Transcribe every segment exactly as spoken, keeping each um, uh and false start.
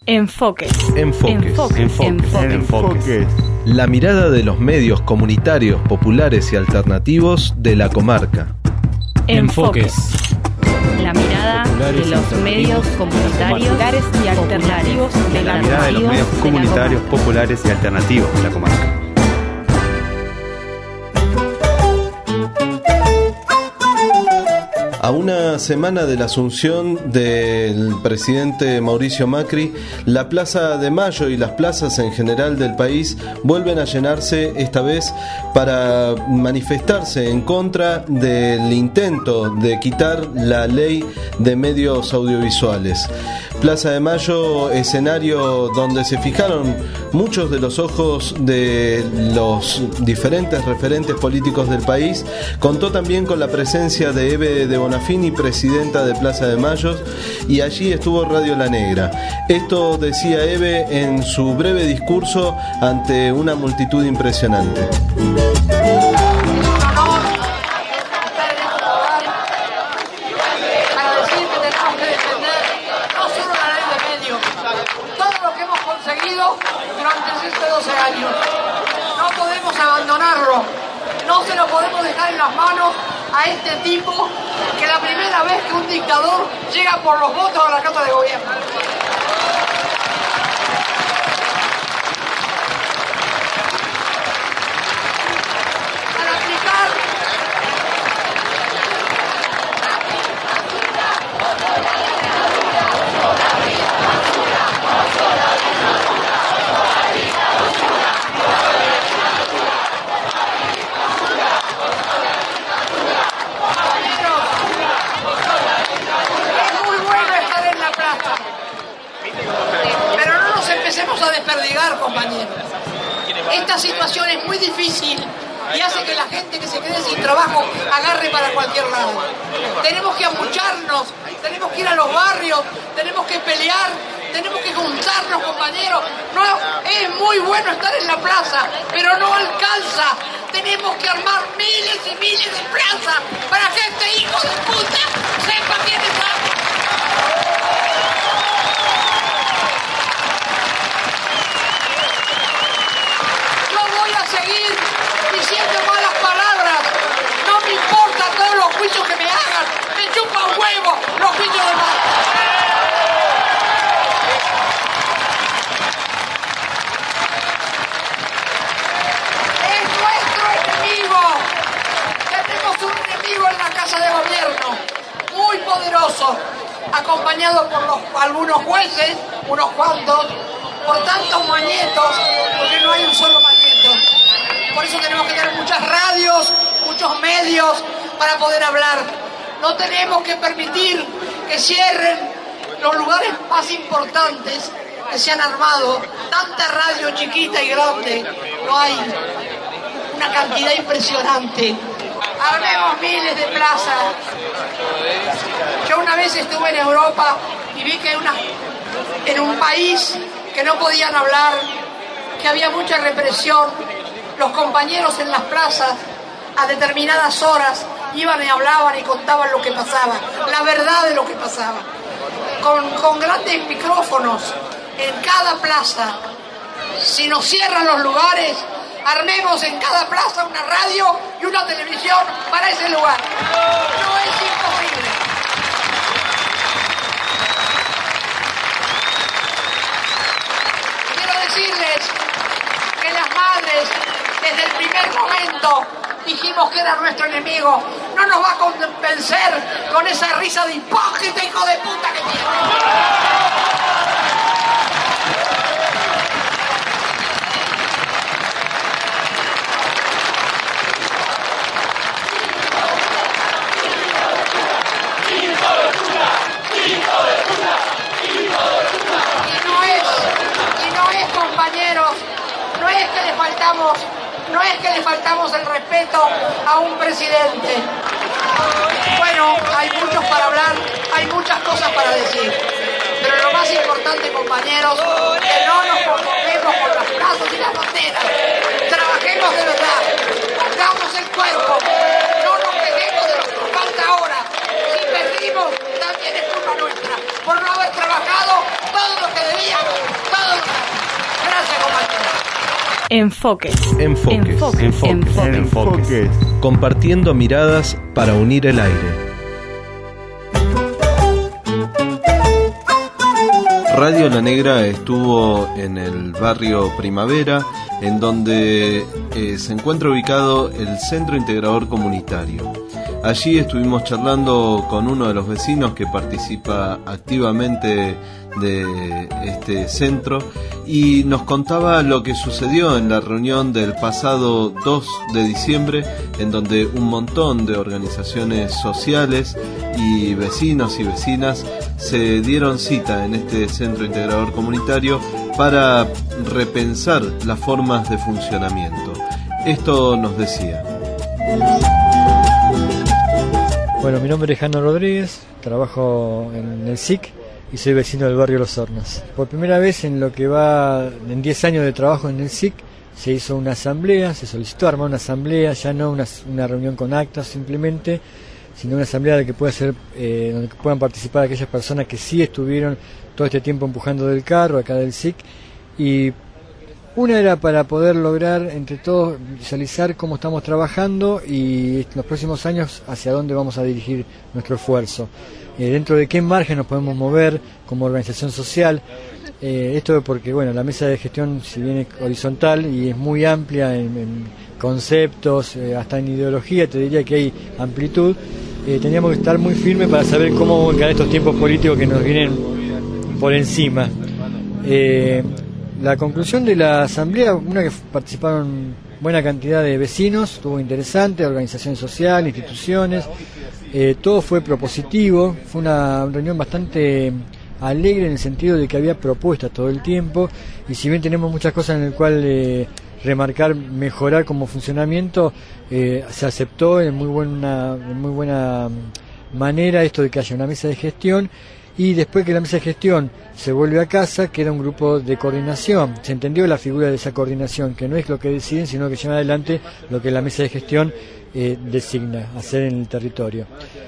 Enfoques. Enfoques. Enfoques. Enfoques. Enfoques. Enfoques. La mirada de los medios comunitarios, populares y alternativos de la comarca. Enfoques. La mirada de los medios comunitarios y alternativos de la La mirada de los medios comunitarios, populares y alternativos de la comarca. A una semana de la asunción del presidente Mauricio Macri, la Plaza de Mayo y las plazas en general del país vuelven a llenarse, esta vez para manifestarse en contra del intento de quitar la ley de medios audiovisuales. Plaza de Mayo, escenario donde se fijaron muchos de los ojos de los diferentes referentes políticos del país, contó también con la presencia de Eve de Bonafini, presidenta de Plaza de Mayo, y allí estuvo Radio La Negra. Esto decía Eve en su breve discurso ante una multitud impresionante. Durante estos doce años no podemos abandonarlo, no se lo podemos dejar en las manos a este tipo que la primera vez que un dictador llega por los votos a la Casa de Gobierno. Para aplicar empecemos a desperdigar, compañeros. Esta situación es muy difícil y hace que la gente que se quede sin trabajo agarre para cualquier lado. Tenemos que amucharnos, tenemos que ir a los barrios, tenemos que pelear, tenemos que juntarnos, compañeros. No, es muy bueno estar en la plaza, pero no alcanza. Tenemos que armar miles y miles de plazas para que este hijo de puta sepa quién es. Seguir diciendo malas palabras, no me importa todos los juicios que me hagan, me chupa un huevo los juicios de más. Es nuestro enemigo. Tenemos un enemigo en la Casa de Gobierno, muy poderoso, acompañado por los, algunos jueces, unos cuantos, por tantos mañetos, porque no hay un solo mañeto. Por eso tenemos que tener muchas radios, muchos medios para poder hablar. No tenemos que permitir que cierren los lugares más importantes que se han armado. Tanta radio chiquita y grande, no hay una cantidad impresionante. Armemos miles de plazas. Yo una vez estuve en Europa y vi que una, en un país que no podían hablar, que había mucha represión. Los compañeros en las plazas a determinadas horas iban y hablaban y contaban lo que pasaba, la verdad de lo que pasaba. Con, con grandes micrófonos en cada plaza. Si nos cierran los lugares, armemos en cada plaza una radio y una televisión para ese lugar. No es imposible. Quiero decirles que las madres, desde el primer momento, dijimos que era nuestro enemigo. No nos va a convencer con esa risa de hipócrita, hijo de puta que tiene. Y no es, y no es, compañeros, no es que le faltamos, no es que le faltamos el respeto a un presidente. Bueno, hay muchos para hablar, hay muchas cosas para decir, pero lo más importante, compañeros, que no nos conformemos con las plazas y las banderas. Trabajemos de verdad, pongamos el cuerpo, no nos quejemos de lo que nos falta ahora. Si perdimos, también es culpa nuestra por no haber trabajado todo lo que debíamos. Enfoques. Enfoques. Enfoques. Enfoques. Enfoques. Enfoques. Compartiendo miradas para unir el aire. Radio La Negra estuvo en el barrio Primavera, en donde eh, se encuentra ubicado el Centro Integrador Comunitario. Allí estuvimos charlando con uno de los vecinos que participa activamente de este centro y nos contaba lo que sucedió en la reunión del pasado dos de diciembre, en donde un montón de organizaciones sociales y vecinos y vecinas se dieron cita en este Centro Integrador Comunitario para repensar las formas de funcionamiento. Esto nos decía. Bueno, mi nombre es Jano Rodríguez, trabajo en el S I C y soy vecino del barrio Los Hornos. Por primera vez en lo que va en diez años de trabajo en el S I C se hizo una asamblea, se solicitó armar una asamblea, ya no una, una reunión con actas simplemente, sino una asamblea de que pueda ser, eh, donde puedan participar aquellas personas que sí estuvieron todo este tiempo empujando del carro acá del S I C. Y una era para poder lograr entre todos visualizar cómo estamos trabajando y en los próximos años hacia dónde vamos a dirigir nuestro esfuerzo, eh, dentro de qué margen nos podemos mover como organización social. Eh, esto porque bueno, la mesa de gestión, si bien es horizontal y es muy amplia en, en conceptos, eh, hasta en ideología, te diría que hay amplitud, eh, teníamos que estar muy firmes para saber cómo encarar estos tiempos políticos que nos vienen por encima. Eh, La conclusión de la asamblea, una que participaron buena cantidad de vecinos, estuvo interesante, organizaciones sociales, instituciones, eh, todo fue propositivo, fue una reunión bastante alegre en el sentido de que había propuestas todo el tiempo, y si bien tenemos muchas cosas en las cuales eh, remarcar, mejorar como funcionamiento, eh, se aceptó en muy buena, en muy buena manera esto de que haya una mesa de gestión. Y después que la mesa de gestión se vuelve a casa, queda un grupo de coordinación. Se entendió la figura de esa coordinación, que no es lo que deciden, sino que lleva adelante lo que la mesa de gestión eh, designa hacer en el territorio.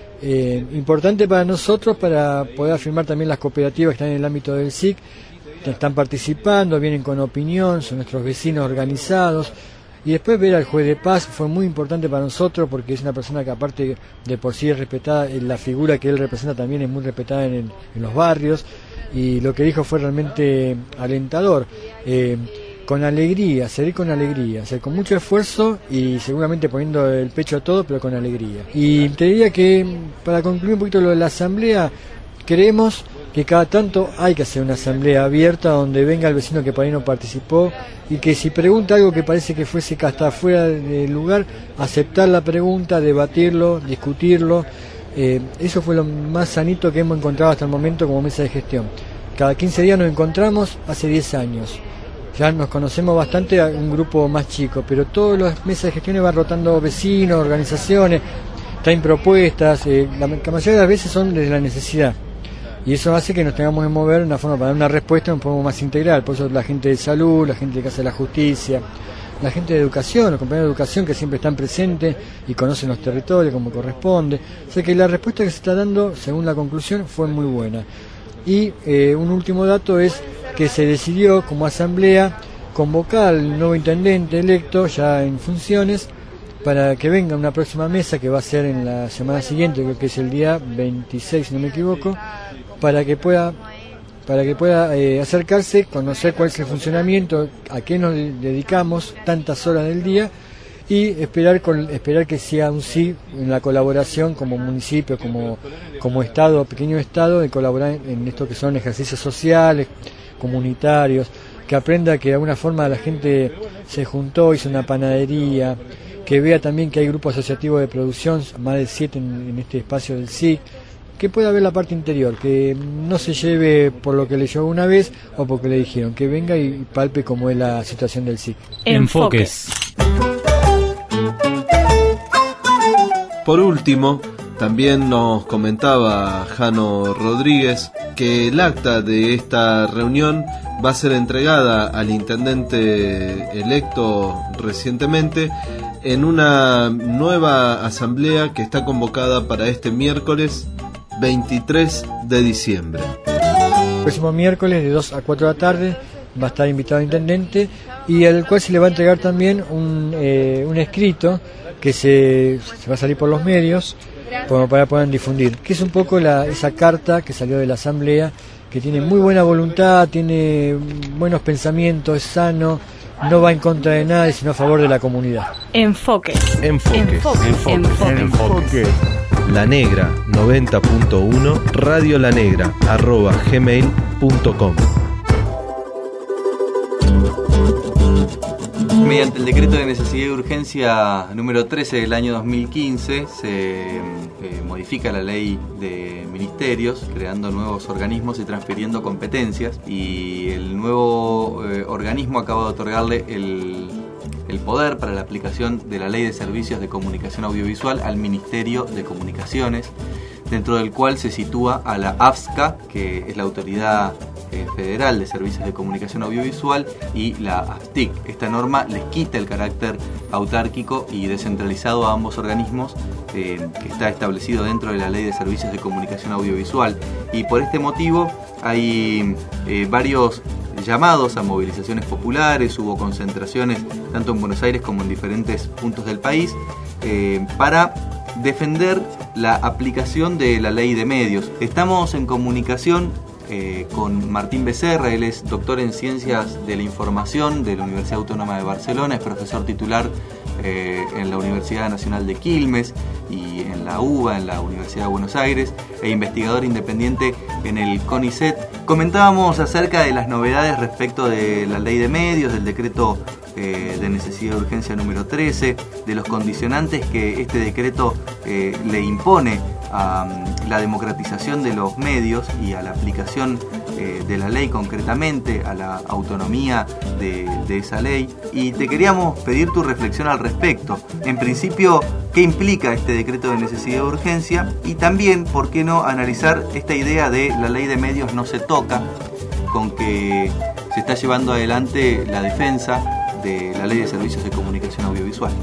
Eh, importante para nosotros, para poder afirmar también las cooperativas que están en el ámbito del S I C, que están participando, vienen con opinión, son nuestros vecinos organizados. Y después ver al juez de paz fue muy importante para nosotros porque es una persona que aparte de por sí es respetada, la figura que él representa también es muy respetada en, el, en los barrios, y lo que dijo fue realmente alentador, eh, con alegría, seguir con alegría, o sea, con mucho esfuerzo y seguramente poniendo el pecho a todo, pero con alegría. Y te diría que para concluir un poquito lo de la asamblea, creemos que cada tanto hay que hacer una asamblea abierta donde venga el vecino que por ahí no participó y que si pregunta algo que parece que fuese hasta fuera del lugar, aceptar la pregunta, debatirlo, discutirlo. Eh, eso fue lo más sanito que hemos encontrado hasta el momento como mesa de gestión. Cada quince días nos encontramos, hace diez años. Ya nos conocemos bastante a un grupo más chico, pero todas las mesas de gestión van rotando vecinos, organizaciones, traen propuestas, eh, la, la mayoría de las veces son desde la necesidad. Y eso hace que nos tengamos que mover de una forma para dar una respuesta un poco más integral. Por eso la gente de salud, la gente que hace la justicia, la gente de educación, los compañeros de educación que siempre están presentes y conocen los territorios como corresponde. O sea que la respuesta que se está dando, según la conclusión, fue muy buena. Y eh, un último dato es que se decidió como asamblea convocar al nuevo intendente electo ya en funciones para que venga una próxima mesa que va a ser en la semana siguiente, creo que es el día veintiséis si no me equivoco, para que pueda para que pueda eh, acercarse, conocer cuál es el funcionamiento, a qué nos dedicamos tantas horas del día y esperar con, esperar que sea un sí en la colaboración como municipio, como, como estado, pequeño estado, de colaborar en esto que son ejercicios sociales, comunitarios, que aprenda que de alguna forma la gente se juntó, hizo una panadería, que vea también que hay grupos asociativos de producción, más de siete en, en este espacio del S I C, que pueda ver la parte interior, que no se lleve por lo que leyó una vez o porque le dijeron, que venga y palpe cómo es la situación del S I C. Enfoques. Por último, también nos comentaba Jano Rodríguez que el acta de esta reunión va a ser entregada al intendente electo recientemente en una nueva asamblea que está convocada para este miércoles veintitrés de diciembre. El próximo miércoles de dos a cuatro de la tarde va a estar invitado el intendente, y al cual se le va a entregar también un, eh, un escrito que se, se va a salir por los medios como para poder difundir, que es un poco la, esa carta que salió de la asamblea, que tiene muy buena voluntad, tiene buenos pensamientos, es sano, no va en contra de nada, sino a favor de la comunidad. Enfoque. Enfoque. Enfoque. Enfoque. Enfoque. La Negra noventa punto uno, Radio La Negra, arroba gmail punto com. Mediante el decreto de necesidad y urgencia número trece del año dos mil quince se eh, modifica la ley de ministerios, creando nuevos organismos y transfiriendo competencias, y el nuevo eh, organismo acaba de otorgarle el, el poder para la aplicación de la Ley de Servicios de Comunicación Audiovisual al Ministerio de Comunicaciones, dentro del cual se sitúa a la A F S C A, que es la autoridad eh, federal de servicios de comunicación audiovisual, y la A F T I C. Esta norma les quita el carácter autárquico y descentralizado a ambos organismos eh, que está establecido dentro de la Ley de Servicios de Comunicación Audiovisual, y por este motivo hay eh, varios llamados a movilizaciones populares, hubo concentraciones tanto en Buenos Aires como en diferentes puntos del país eh, para defender la aplicación de la ley de medios. Estamos en comunicación eh, con Martín Becerra, él es doctor en Ciencias de la Información de la Universidad Autónoma de Barcelona, es profesor titular eh, en la Universidad Nacional de Quilmes y en la U B A, en la Universidad de Buenos Aires, e investigador independiente en el CONICET. Comentábamos acerca de las novedades respecto de la ley de medios, del decreto eh, de necesidad de urgencia número trece, de los condicionantes que este decreto eh, le impone a um, la democratización de los medios y a la aplicación eh, de la ley, concretamente a la autonomía de, de esa ley. Y te queríamos pedir tu reflexión al respecto. En principio, ¿qué implica este decreto de necesidad de urgencia? Y también, ¿por qué no analizar esta idea de la ley de medios no se toca, con que se está llevando adelante la defensa de la ley de servicios de comunicación audiovisual?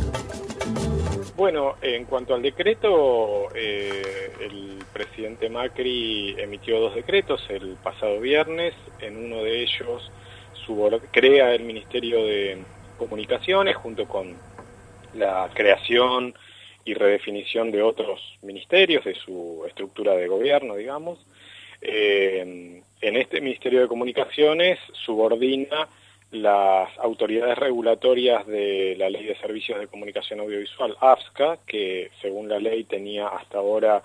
Bueno, en cuanto al decreto, eh, el presidente Macri emitió dos decretos el pasado viernes. En uno de ellos subord- crea el Ministerio de Comunicaciones junto con la creación y redefinición de otros ministerios de su estructura de gobierno, digamos. Eh, en este Ministerio de Comunicaciones subordina las autoridades regulatorias de la Ley de Servicios de Comunicación Audiovisual, A F S C A, que según la ley tenía hasta ahora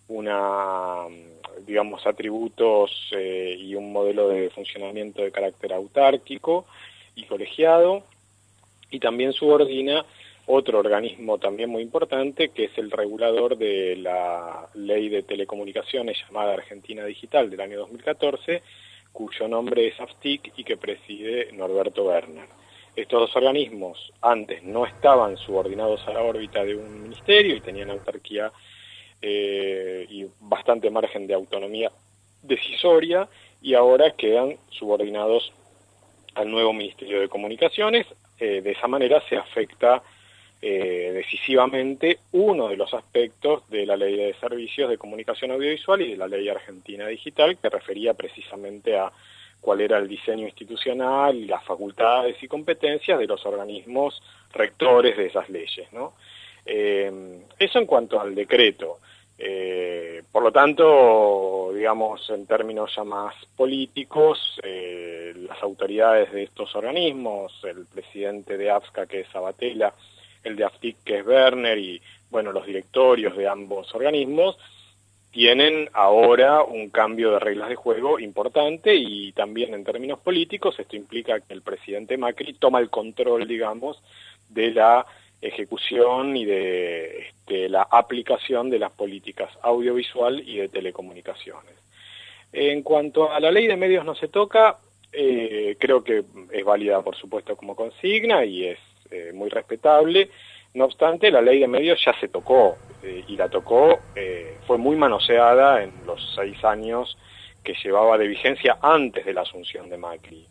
una, digamos, atributos eh, y un modelo de funcionamiento de carácter autárquico y colegiado, y también subordina otro organismo también muy importante, que es el regulador de la Ley de Telecomunicaciones llamada Argentina Digital del año dos mil catorce, cuyo nombre es A F T I C y que preside Norberto Werner. Estos dos organismos antes no estaban subordinados a la órbita de un ministerio y tenían autarquía eh, y bastante margen de autonomía decisoria, y ahora quedan subordinados al nuevo Ministerio de Comunicaciones. Eh, de esa manera se afecta eh, decisivamente uno de los aspectos de la Ley de Servicios de Comunicación Audiovisual y de la Ley Argentina Digital, que refería precisamente a cuál era el diseño institucional y las facultades y competencias de los organismos rectores de esas leyes, ¿no? Eh, eso en cuanto al decreto. Eh, por lo tanto, digamos, en términos ya más políticos, eh, las autoridades de estos organismos, el presidente de A F S C A, que es Sabatella, el de A F T I C, que es Werner, y bueno, los directorios de ambos organismos, tienen ahora un cambio de reglas de juego importante, y también en términos políticos esto implica que el presidente Macri toma el control, digamos, de la ejecución y de este, la aplicación de las políticas audiovisual y de telecomunicaciones. En cuanto a la ley de medios no se toca, eh, creo que es válida, por supuesto, como consigna y es eh, muy respetable. No obstante, la ley de medios ya se tocó, eh, y la tocó, eh, fue muy manoseada en los seis años que llevaba de vigencia antes de la asunción de Macri.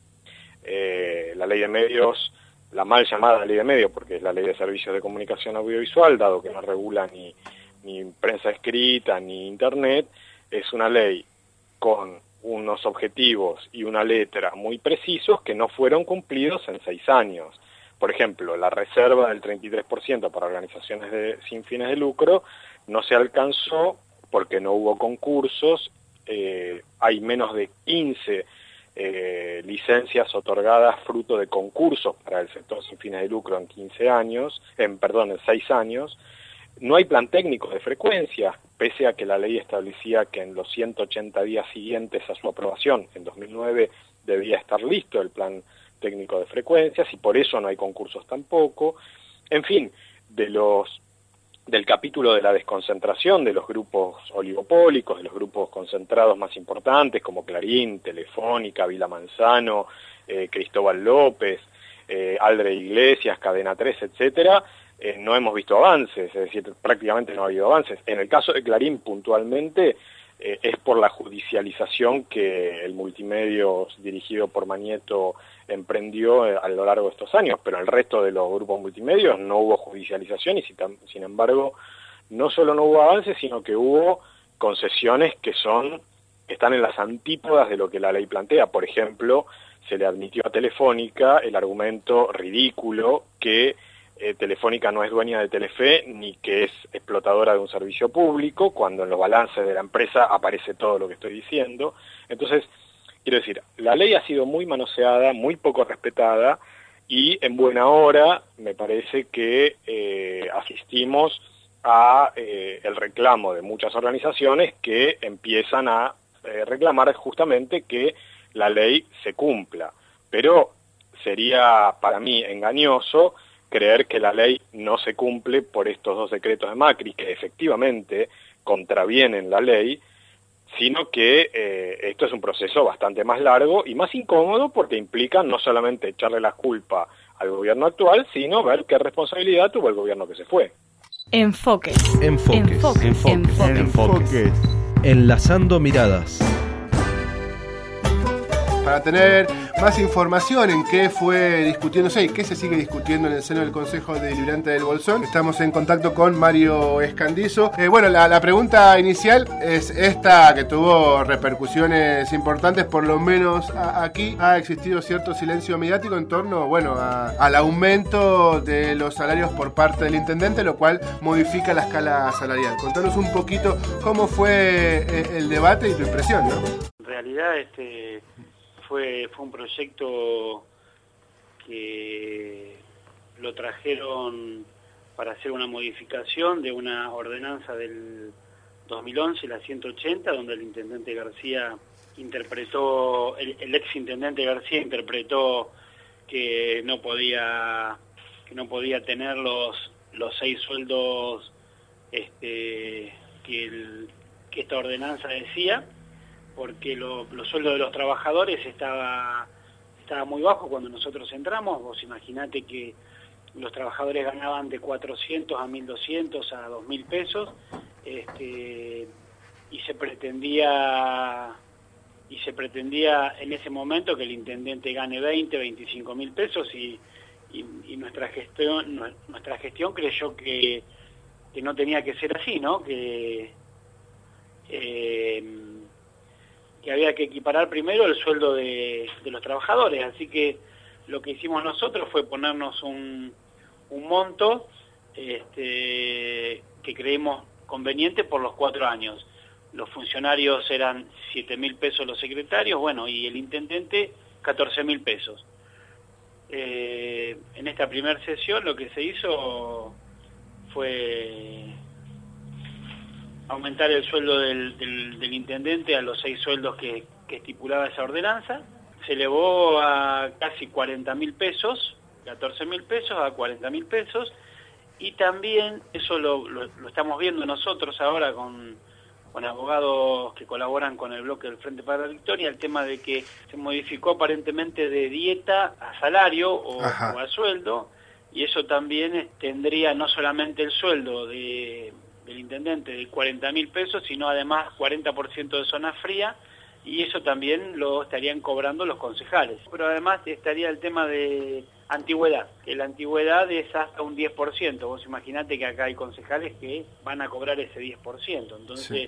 Eh, la ley de medios, la mal llamada ley de medios, porque es la Ley de Servicios de Comunicación Audiovisual, dado que no regula ni, ni prensa escrita ni internet, es una ley con unos objetivos y una letra muy precisos que no fueron cumplidos en seis años. Por ejemplo, la reserva del treinta y tres por ciento para organizaciones de, sin fines de lucro no se alcanzó porque no hubo concursos, eh, hay menos de quince eh, licencias otorgadas fruto de concursos para el sector sin fines de lucro en quince años, en, perdón, en seis años. No hay plan técnico de frecuencia, pese a que la ley establecía que en los ciento ochenta días siguientes a su aprobación, en dos mil nueve, debía estar listo el plan técnico de frecuencias, y por eso no hay concursos tampoco. En fin, de los del capítulo de la desconcentración de los grupos oligopólicos, de los grupos concentrados más importantes como Clarín, Telefónica, Vila Manzano, eh, Cristóbal López, eh, Aldre Iglesias, Cadena tres, etcétera, eh, no hemos visto avances, es decir, prácticamente no ha habido avances. En el caso de Clarín, puntualmente, eh, es por la judicialización que el Multimedios dirigido por Mañeto emprendió a lo largo de estos años, pero en el resto de los grupos multimedios no hubo judicialización y sin embargo no solo no hubo avances, sino que hubo concesiones que son que están en las antípodas de lo que la ley plantea. Por ejemplo, se le admitió a Telefónica el argumento ridículo que eh, Telefónica no es dueña de Telefe ni que es explotadora de un servicio público, cuando en los balances de la empresa aparece todo lo que estoy diciendo. Entonces, quiero decir, la ley ha sido muy manoseada, muy poco respetada, y en buena hora me parece que eh, asistimos a eh, el reclamo de muchas organizaciones que empiezan a eh, reclamar justamente que la ley se cumpla. Pero sería para mí engañoso creer que la ley no se cumple por estos dos decretos de Macri, que efectivamente contravienen la ley, sino que eh, esto es un proceso bastante más largo y más incómodo porque implica no solamente echarle la culpa al gobierno actual, sino ver qué responsabilidad tuvo el gobierno que se fue. Enfoques. Enfoques. Enfoques. Enfoques. Enfoques. Enfoques. Enlazando miradas. Para tener más información en qué fue discutiéndose y qué se sigue discutiendo en el seno del Consejo Deliberante del Bolsón, estamos en contacto con Mario Escandizo. Eh, bueno, la, la pregunta inicial es esta, que tuvo repercusiones importantes, por lo menos a, aquí ha existido cierto silencio mediático en torno, bueno, a, al aumento de los salarios por parte del intendente, lo cual modifica la escala salarial. Contanos un poquito cómo fue el debate y tu impresión, ¿no? En realidad, este... Fue, fue un proyecto que lo trajeron para hacer una modificación de una ordenanza del dos mil once, la ciento ochenta, donde el intendente García interpretó, el, el ex intendente García interpretó que no podía que no podía tener los los seis sueldos este, que, el, que esta ordenanza decía, porque lo, los sueldos de los trabajadores estaba, estaba muy bajo cuando nosotros entramos. Vos imaginate que los trabajadores ganaban de cuatrocientos a mil doscientos a dos mil pesos, este, y se pretendía y se pretendía en ese momento que el intendente gane veinte, veinticinco mil pesos, y, y, y nuestra gestión nuestra gestión creyó que, que no tenía que ser así, ¿no? Que eh, que había que equiparar primero el sueldo de, de los trabajadores, así que lo que hicimos nosotros fue ponernos un, un monto este, que creímos conveniente por los cuatro años. Los funcionarios eran siete mil pesos los secretarios, bueno, y el intendente catorce mil pesos. Eh, en esta primera sesión lo que se hizo fue aumentar el sueldo del, del, del intendente a los seis sueldos que, que estipulaba esa ordenanza. Se elevó a casi cuarenta mil pesos, catorce mil pesos a cuarenta mil pesos, y también, eso lo, lo, lo estamos viendo nosotros ahora con, con abogados que colaboran con el bloque del Frente para la Victoria, el tema de que se modificó aparentemente de dieta a salario o, o a sueldo, y eso también tendría no solamente el sueldo de... del intendente de cuarenta mil pesos, sino además cuarenta por ciento de zona fría, y eso también lo estarían cobrando los concejales. Pero además estaría el tema de antigüedad, que la antigüedad es hasta un diez por ciento. Vos imaginate que acá hay concejales que van a cobrar ese diez por ciento, entonces sí.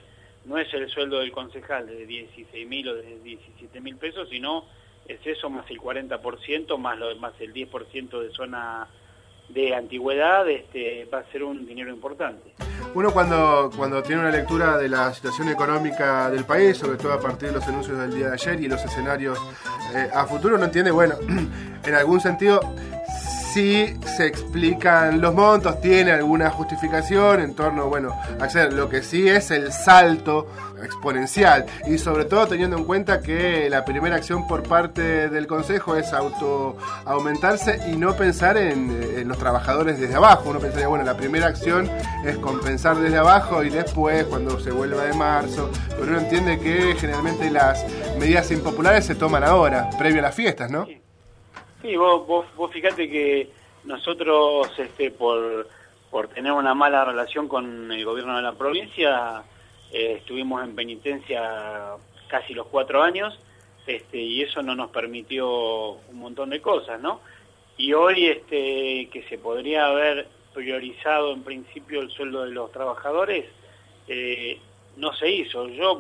no es el sueldo del concejal de dieciséis mil o de diecisiete mil pesos, sino es eso más el cuarenta por ciento, más, lo, más el diez por ciento de zona de antigüedad, este, va a ser un dinero importante. Uno cuando, cuando tiene una lectura de la situación económica del país, sobre todo a partir de los anuncios del día de ayer y los escenarios eh, a futuro, no entiende, bueno, en algún sentido sí se explican los montos, tiene alguna justificación en torno, bueno, a hacer lo que sí es el salto exponencial, y sobre todo teniendo en cuenta que la primera acción por parte del Consejo es auto aumentarse y no pensar en, en los trabajadores desde abajo. Uno pensaría, bueno, la primera acción es compensar desde abajo y después cuando se vuelva de marzo, pero uno entiende que generalmente las medidas impopulares se toman ahora, previo a las fiestas, ¿no? Sí. Sí, vos, vos, vos fíjate que nosotros, este, por, por tener una mala relación con el gobierno de la provincia, eh, estuvimos en penitencia casi los cuatro años, este, y eso no nos permitió un montón de cosas, ¿no? Y hoy, este, que se podría haber priorizado en principio el sueldo de los trabajadores, eh, no se hizo. Yo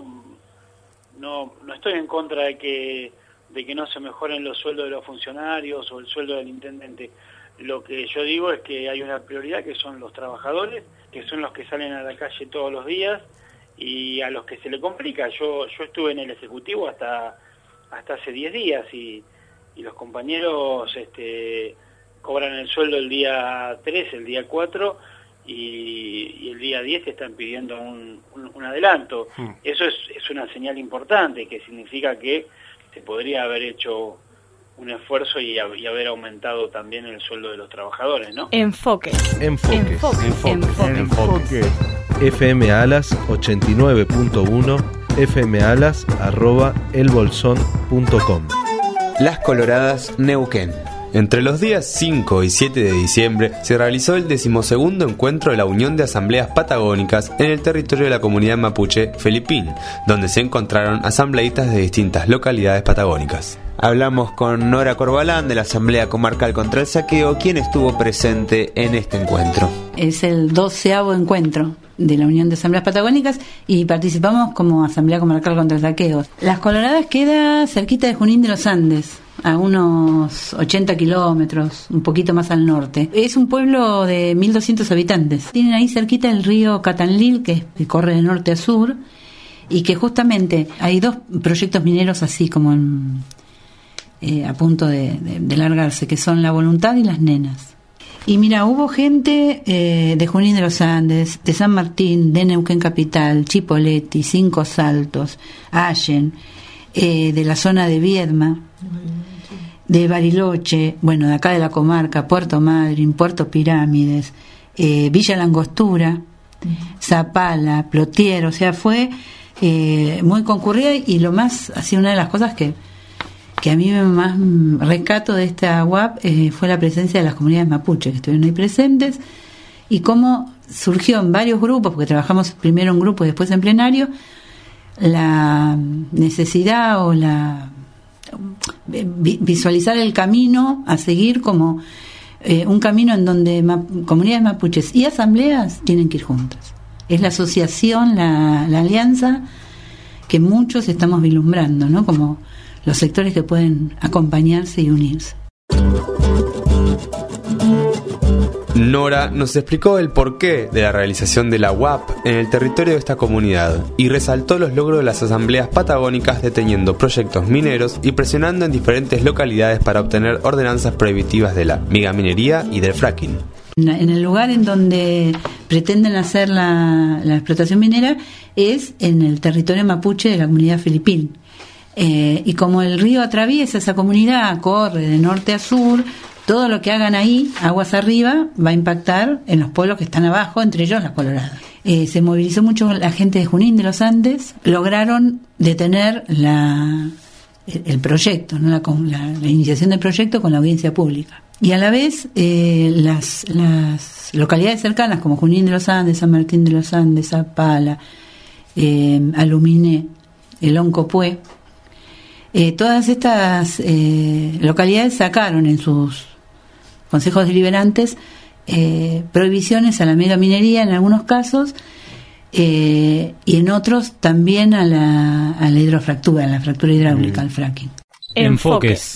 no, no estoy en contra de que de que no se mejoren los sueldos de los funcionarios o el sueldo del intendente. Lo que yo digo es que hay una prioridad que son los trabajadores, que son los que salen a la calle todos los días y a los que se le complica. Yo yo estuve en el Ejecutivo hasta hasta hace diez días y, y los compañeros este, cobran el sueldo el día tres, el día cuatro y, y el día diez están pidiendo un, un, un adelanto. Mm. Eso es, es una señal importante que significa que se podría haber hecho un esfuerzo y, a, y haber aumentado también el sueldo de los trabajadores, ¿no? Enfoque. Enfoque. Enfoque. Enfoque. Enfoque. F M Alas ochenta y nueve punto uno, fmalas arroba elbolsón punto com. Las Coloradas, Neuquén. Entre los días cinco y siete de diciembre se realizó el decimosegundo encuentro de la Unión de Asambleas Patagónicas en el territorio de la comunidad mapuche Felipín, donde se encontraron asambleístas de distintas localidades patagónicas. Hablamos con Nora Corbalán de la Asamblea Comarcal contra el Saqueo, quien estuvo presente en este encuentro. Es el doceavo encuentro de la Unión de Asambleas Patagónicas y participamos como Asamblea Comarcal contra el Saqueo. Las Coloradas queda cerquita de Junín de los Andes, a unos ochenta kilómetros, un poquito más al norte. Es un pueblo de mil doscientos habitantes. Tienen ahí cerquita el río Catanlil, que, que corre de norte a sur, y que justamente hay dos proyectos mineros así como en, eh, a punto de, de, de largarse, que son La Voluntad y Las Nenas. Y mira, hubo gente eh, de Junín de los Andes, de San Martín, de Neuquén Capital, Chipoleti, Cinco Saltos, Allen, eh, de la zona de Viedma, de Bariloche, bueno, de acá de la comarca, Puerto Madryn, Puerto Pirámides, eh, Villa Langostura, Zapala, Plotier, o sea, fue eh, muy concurrida y lo más, así una de las cosas que, que a mí me más rescato de esta U A P eh, fue la presencia de las comunidades mapuche que estuvieron ahí presentes y cómo surgió en varios grupos, porque trabajamos primero en grupo y después en plenario, la necesidad o la visualizar el camino a seguir como eh, un camino en donde ma- comunidades mapuches y asambleas tienen que ir juntas. Es la asociación, la, la alianza que muchos estamos vislumbrando, ¿no? Como los sectores que pueden acompañarse y unirse. Nora nos explicó el porqué de la realización de la U A P en el territorio de esta comunidad y resaltó los logros de las asambleas patagónicas deteniendo proyectos mineros y presionando en diferentes localidades para obtener ordenanzas prohibitivas de la megaminería y del fracking. En el lugar en donde pretenden hacer la, la explotación minera es en el territorio mapuche de la comunidad Felipín. Eh, y como el río atraviesa esa comunidad, corre de norte a sur, todo lo que hagan ahí, aguas arriba, va a impactar en los pueblos que están abajo, entre ellos las Coloradas. Eh, se movilizó mucho la gente de Junín de los Andes, lograron detener la, el, el proyecto, ¿no? la, la, la iniciación del proyecto con la audiencia pública. Y a la vez, eh, las, las localidades cercanas, como Junín de los Andes, San Martín de los Andes, Zapala, eh, Aluminé, el Oncopué, eh, todas estas eh, localidades sacaron en sus consejos deliberantes eh, prohibiciones a la megaminería en algunos casos eh, y en otros también a la, a la hidrofractura, a la fractura hidráulica, mm. al fracking. Enfoques.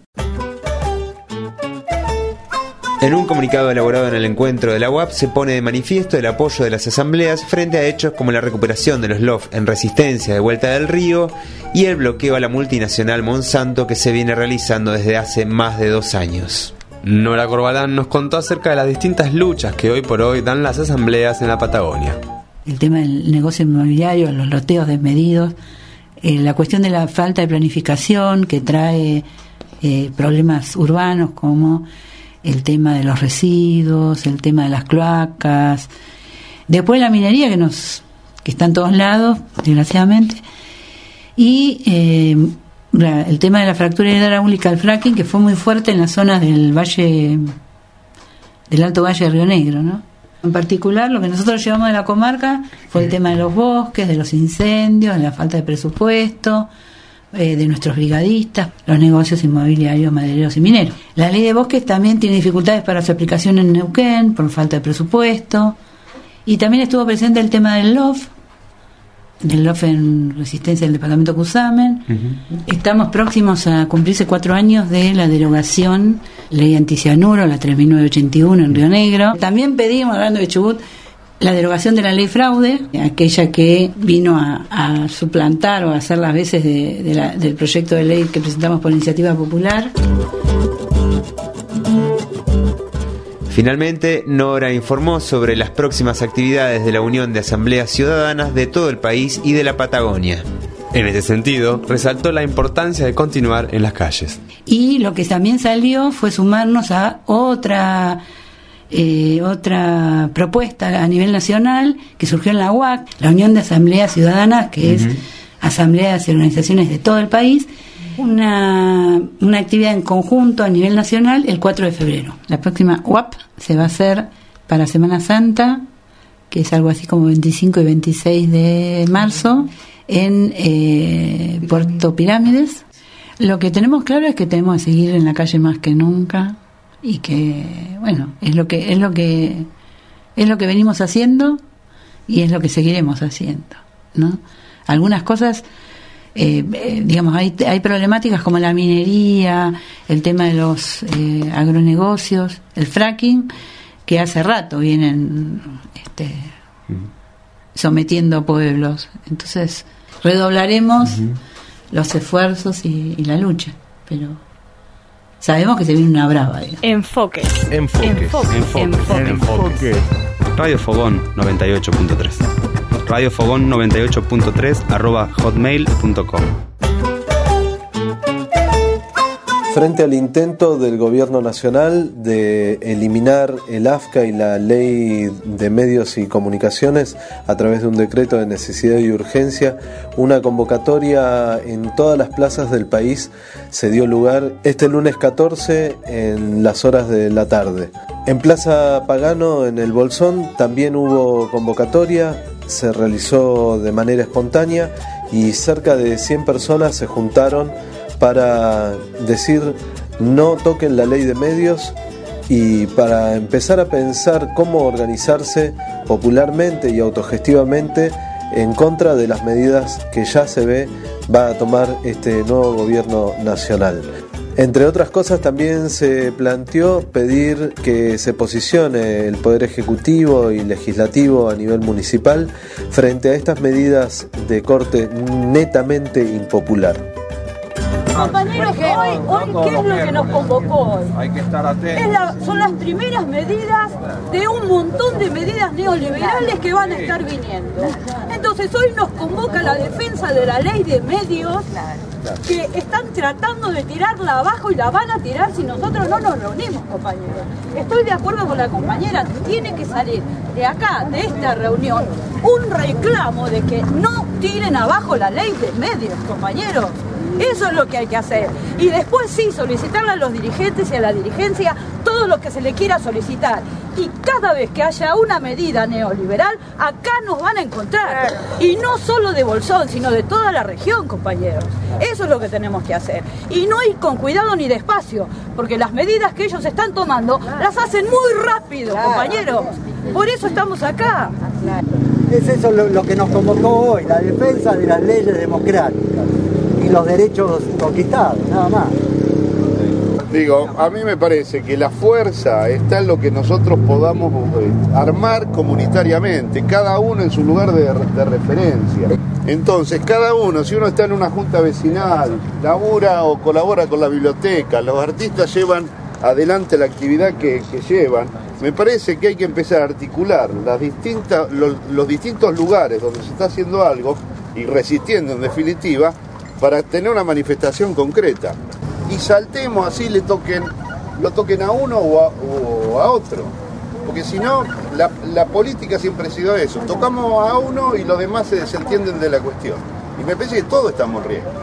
En un comunicado elaborado en el encuentro de la U A P se pone de manifiesto el apoyo de las asambleas frente a hechos como la recuperación de los L O F en Resistencia de Vuelta del Río y el bloqueo a la multinacional Monsanto que se viene realizando desde hace más de dos años. Nora Corbalán nos contó acerca de las distintas luchas que hoy por hoy dan las asambleas en la Patagonia. El tema del negocio inmobiliario, los loteos desmedidos, eh, la cuestión de la falta de planificación que trae eh, problemas urbanos como el tema de los residuos, el tema de las cloacas, después la minería que nos que está en todos lados, desgraciadamente, y eh, la, el tema de la fractura hidráulica, el fracking, que fue muy fuerte en las zonas del valle, del Alto Valle de Río Negro, ¿no? En particular, lo que nosotros llevamos de la comarca fue el tema de los bosques, de los incendios, de la falta de presupuesto, eh, de nuestros brigadistas, los negocios inmobiliarios, madereros y mineros. La ley de bosques también tiene dificultades para su aplicación en Neuquén por falta de presupuesto, y también estuvo presente el tema del L O F, del L O F en Resistencia del departamento Cusamen. Uh-huh. Estamos próximos a cumplirse cuatro años de la derogación ley anticianuro, la tres mil novecientos ochenta y uno en Río Negro. También pedimos, hablando de Chubut, la derogación de la ley fraude, aquella que vino a, a suplantar o a hacer las veces de, de la, del proyecto de ley que presentamos por iniciativa popular. Finalmente, Nora informó sobre las próximas actividades de la Unión de Asambleas Ciudadanas de todo el país y de la Patagonia. En ese sentido, resaltó la importancia de continuar en las calles. Y lo que también salió fue sumarnos a otra eh, otra propuesta a nivel nacional que surgió en la U A C, la Unión de Asambleas Ciudadanas, que uh-huh. es asambleas y organizaciones de todo el país. Una, una actividad en conjunto a nivel nacional el cuatro de febrero. La próxima U A P se va a hacer para Semana Santa, que es algo así como veinticinco y veintiséis de marzo, en eh, Puerto Pirámides. Lo que tenemos claro es que tenemos que seguir en la calle más que nunca y que, bueno, es lo que es lo que es lo que venimos haciendo y es lo que seguiremos haciendo, ¿no? Algunas cosas Eh, eh, digamos, hay, hay problemáticas como la minería, el tema de los eh, agronegocios, el fracking, que hace rato vienen este, uh-huh. sometiendo pueblos. Entonces, redoblaremos uh-huh. los esfuerzos y, y la lucha, pero sabemos que se viene una brava. Digamos. Enfoques. Enfoques. Enfoques. Enfoques. Enfoques. Enfoques. Radio Fogón noventa y ocho punto tres. Radio Fogón noventa y ocho punto tres arroba hotmail punto com. Frente al intento del gobierno nacional de eliminar el A F C A y la ley de medios y comunicaciones a través de un decreto de necesidad y urgencia, una convocatoria en todas las plazas del país se dio lugar este lunes catorce en las horas de la tarde. En Plaza Pagano, en el Bolsón, también hubo convocatoria, se realizó de manera espontánea y cerca de cien personas se juntaron para decir no toquen la ley de medios y para empezar a pensar cómo organizarse popularmente y autogestivamente en contra de las medidas que ya se ve va a tomar este nuevo gobierno nacional. Entre otras cosas, también se planteó pedir que se posicione el Poder Ejecutivo y Legislativo a nivel municipal frente a estas medidas de corte netamente impopular. Compañeros, hoy, hoy ¿qué es lo que nos convocó hoy? Hay que estar atentos. Es la, son las primeras medidas de un montón de medidas neoliberales que van a estar viniendo. Entonces hoy nos convoca la defensa de la ley de medios que están tratando de tirarla abajo y la van a tirar si nosotros no nos reunimos, compañeros. Estoy de acuerdo con la compañera, tiene que salir de acá, de esta reunión, un reclamo de que no tiren abajo la ley de medios, compañeros. Eso es lo que hay que hacer. Y después sí, solicitarle a los dirigentes y a la dirigencia todo lo que se le quiera solicitar. Y cada vez que haya una medida neoliberal, acá nos van a encontrar. Y no solo de Bolsón, sino de toda la región, compañeros. Eso es lo que tenemos que hacer. Y no ir con cuidado ni despacio, porque las medidas que ellos están tomando las hacen muy rápido, compañeros. Por eso estamos acá. Es eso lo, lo que nos convocó hoy, la defensa de las leyes democráticas y los derechos conquistados, nada más. Digo, a mí me parece que la fuerza está en lo que nosotros podamos armar comunitariamente, cada uno en su lugar de, de referencia. Entonces, cada uno, si uno está en una junta vecinal, labura o colabora con la biblioteca, los artistas llevan adelante la actividad que, que llevan, me parece que hay que empezar a articular las distintas, los, los distintos lugares donde se está haciendo algo y resistiendo en definitiva para tener una manifestación concreta. Y saltemos así, le toquen, lo toquen a uno o a, o a otro. Porque si no, la, la política siempre ha sido eso. Tocamos a uno y los demás se desentienden de la cuestión. Y me parece que todos estamos en riesgo.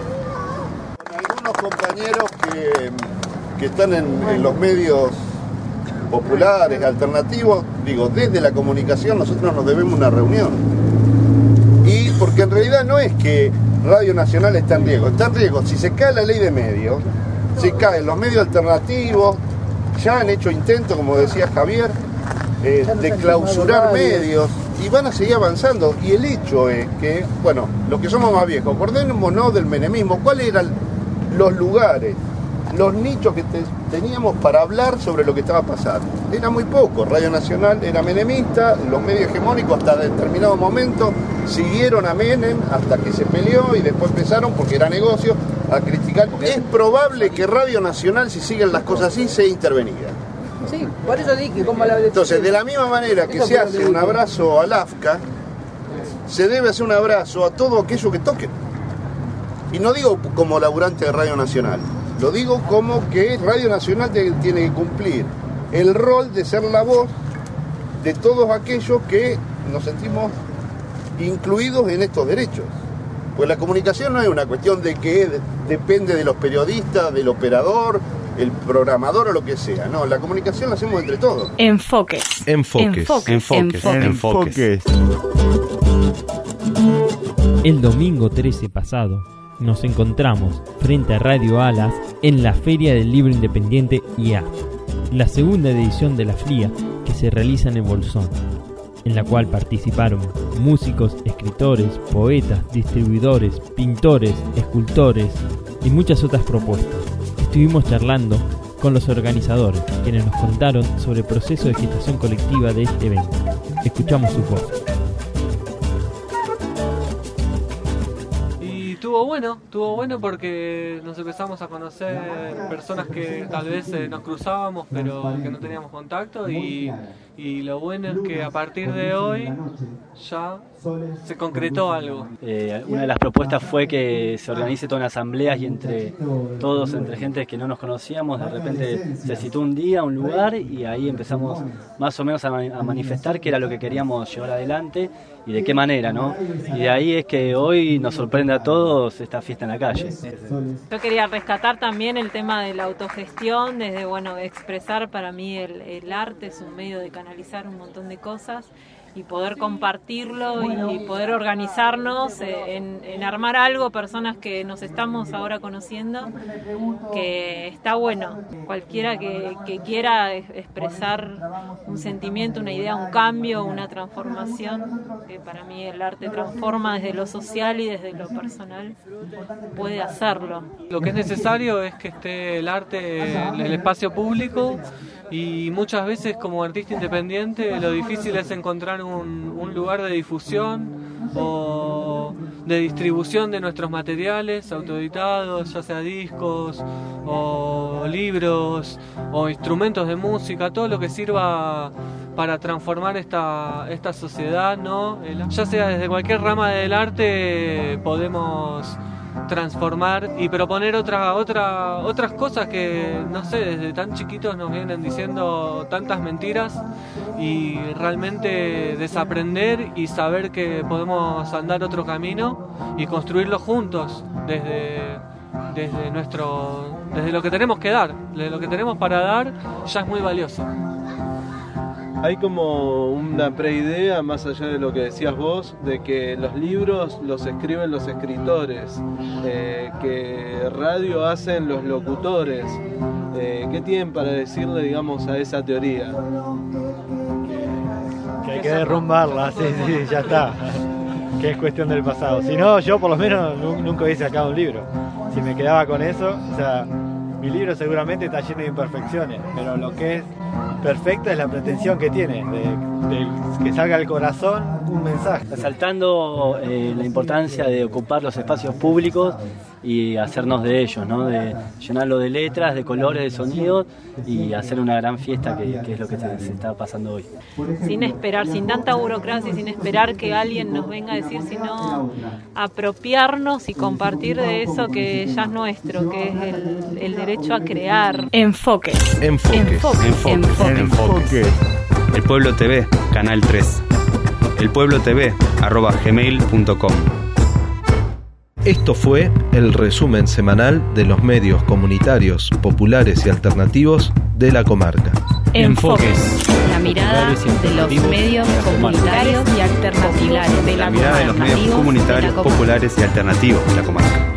Algunos compañeros que, que están en, en los medios populares, alternativos, digo, desde la comunicación nosotros nos debemos una reunión. Y porque en realidad no es que Radio Nacional está en riesgo, está en riesgo. Si se cae la ley de medios, se caen los medios alternativos, ya han hecho intentos, como decía Javier, eh, de clausurar medios y van a seguir avanzando. Y el hecho es que, bueno, los que somos más viejos, acordémonos del menemismo, ¿cuáles eran los lugares, los nichos que te, teníamos para hablar sobre lo que estaba pasando? Era muy poco. Radio Nacional era menemista, los medios hegemónicos hasta determinado momento siguieron a Menem hasta que se peleó y después empezaron, porque era negocio, a criticar. Es probable que Radio Nacional, si siguen las cosas así, sea intervenida. Sí, por eso dije, ¿cómo la Entonces, de la misma manera que se hace un abrazo al A F C A, se debe hacer un abrazo a todo aquello que toquen. Y no digo como laburante de Radio Nacional, lo digo como que Radio Nacional tiene que cumplir el rol de ser la voz de todos aquellos que nos sentimos incluidos en estos derechos. Pues la comunicación no es una cuestión de que depende de los periodistas, del operador, el programador o lo que sea. No, la comunicación la hacemos entre todos. Enfoques. Enfoques. Enfoques. Enfoques. Enfoques. El domingo trece pasado nos encontramos frente a Radio Alas en la Feria del Libro Independiente I A, la segunda edición de la F L I A que se realiza en el Bolsón, en la cual participaron músicos, escritores, poetas, distribuidores, pintores, escultores y muchas otras propuestas. Estuvimos charlando con los organizadores, quienes nos contaron sobre el proceso de gestación colectiva de este evento. Escuchamos sus voces. Estuvo bueno, estuvo bueno porque nos empezamos a conocer personas que tal vez eh, nos cruzábamos pero que no teníamos contacto y, y lo bueno es que a partir de hoy ya se concretó algo. Eh, una de las propuestas fue que se organice toda una asamblea y entre todos, entre gente que no nos conocíamos, de repente se citó un día, un lugar y ahí empezamos más o menos a, a manifestar qué era lo que queríamos llevar adelante y de qué manera, ¿no? Y de ahí es que hoy nos sorprende a todos esta fiesta en la calle. Yo quería rescatar también el tema de la autogestión, desde, bueno, expresar. Para mí el, el arte es un medio de canalizar un montón de cosas y poder compartirlo y poder organizarnos en, en armar algo, personas que nos estamos ahora conociendo, que está bueno. Cualquiera que, que quiera expresar un sentimiento, una idea, un cambio, una transformación, que para mí el arte transforma desde lo social y desde lo personal, puede hacerlo. Lo que es necesario es que esté el arte en el espacio público y muchas veces como artista independiente lo difícil es encontrar un, un lugar de difusión o de distribución de nuestros materiales autoeditados, ya sea discos o libros o instrumentos de música, todo lo que sirva para transformar esta, esta sociedad, ¿no? Ya sea desde cualquier rama del arte podemos transformar y proponer otra, otra, otras cosas que, no sé, desde tan chiquitos nos vienen diciendo tantas mentiras y realmente desaprender y saber que podemos andar otro camino y construirlo juntos desde, desde, nuestro, desde lo que tenemos que dar, desde lo que tenemos para dar ya es muy valioso. Hay como una preidea, más allá de lo que decías vos, de que los libros los escriben los escritores, eh, que radio hacen los locutores. Eh, ¿Qué tienen para decirle, digamos, a esa teoría? Que Que hay que derrumbarla, sí, sí, ya está. Que es cuestión del pasado. Si no, yo por lo menos nunca hubiese sacado un libro. Si me quedaba con eso, o sea, mi libro seguramente está lleno de imperfecciones, pero lo que es perfecto es la pretensión que tiene, de, de que salga del corazón un mensaje. Resaltando eh, la importancia de ocupar los espacios públicos y hacernos de ellos, ¿no? De llenarlo de letras, de colores, de sonidos y hacer una gran fiesta que, que es lo que se, se está pasando hoy. Sin esperar, sin tanta burocracia, sin esperar que alguien nos venga a decir, sino apropiarnos y compartir de eso que ya es nuestro, que es el, el derecho a crear. Enfoque. Enfoque. Enfoque. Enfoque. Enfoque. El Pueblo T V, Canal tres. El Pueblo T V, arroba gmail punto com. Esto fue el resumen semanal de los medios comunitarios, populares y alternativos de la comarca. Enfoques. La mirada de los medios comunitarios y alternativos de la comarca. La mirada de los medios comunitarios, populares y alternativos de la comarca.